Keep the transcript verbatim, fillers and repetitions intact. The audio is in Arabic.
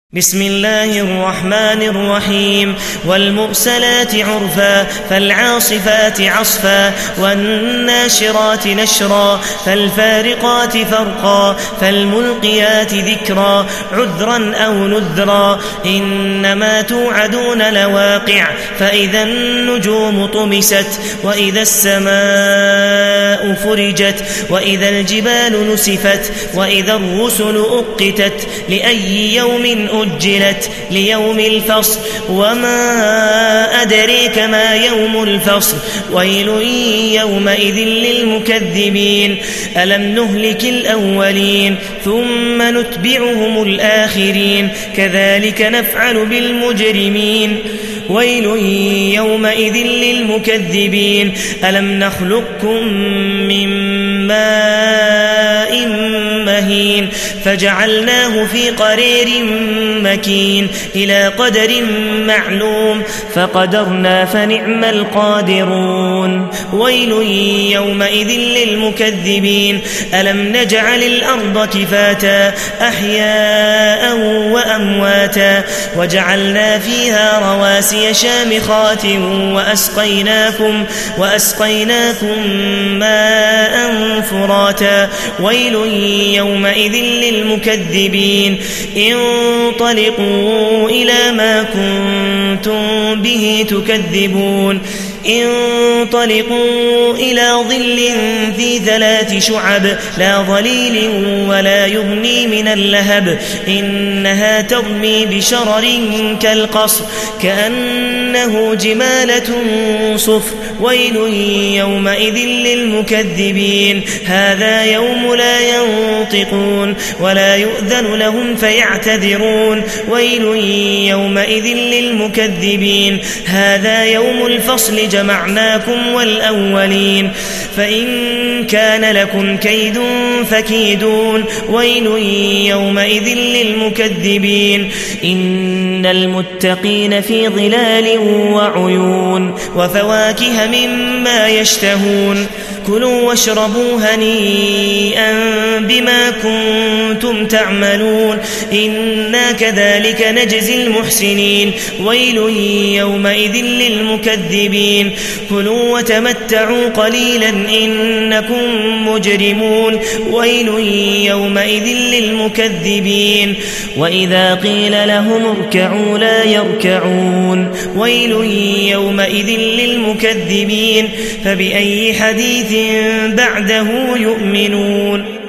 بسم الله الرحمن الرحيم والمرسلات عرفا فالعاصفات عصفا والناشرات نشرا فالفارقات فرقا فالملقيات ذكرا عذرا أو نذرا إنما توعدون لواقع فإذا النجوم طمست وإذا السماء فرجت وإذا الجبال نسفت وإذا الرسل أقتت لأي يوم أجلت ليوم الفصل وما أدريك ما يوم الفصل ويل يومئذ للمكذبين ألم نهلك الأولين ثم نتبعهم الآخرين كذلك نفعل بالمجرمين ويل يومئذ للمكذبين ألم نخلقكم من ماء مهين فجعلناه في قرير مكين إلى قدر معلوم فقدرنا فنعم القادرون ويل يومئذ للمكذبين ألم نجعل الأرض كفاتا أحياء وأمواتا وجعلنا فيها رواسي شامخات وأسقيناكم, وأسقيناكم ماء فراتا ويل يومئذ للمكذبين انطلقوا إلى ما كنتم به تكذبون انطلقوا إلى ظل ذي ثلاث شعب لا ظليل ولا يغني من اللهب إنها ترمي بشرر كالقصر كأنه جمالة صفر ويل يومئذ للمكذبين هذا يوم لا ينطقون ولا يؤذن لهم فيعتذرون ويل يومئذ للمكذبين هذا يوم الفصل جمعناكم والأولين فإن كان لكم كيد فكيدون ويل يومئذ للمكذبين إن المتقين في ظلال وعيون وفواكه مما يشتهون كلوا واشربوا هنيئا بما كنتم تعملون إنا كذلك نجزي المحسنين ويل يومئذ للمكذبين كلوا وتمتعوا قليلا إنكم مجرمون ويل يومئذ للمكذبين وإذا قيل لهم اركعوا لا يركعون ويل يومئذ للمكذبين فبأي حديث بعده يؤمنون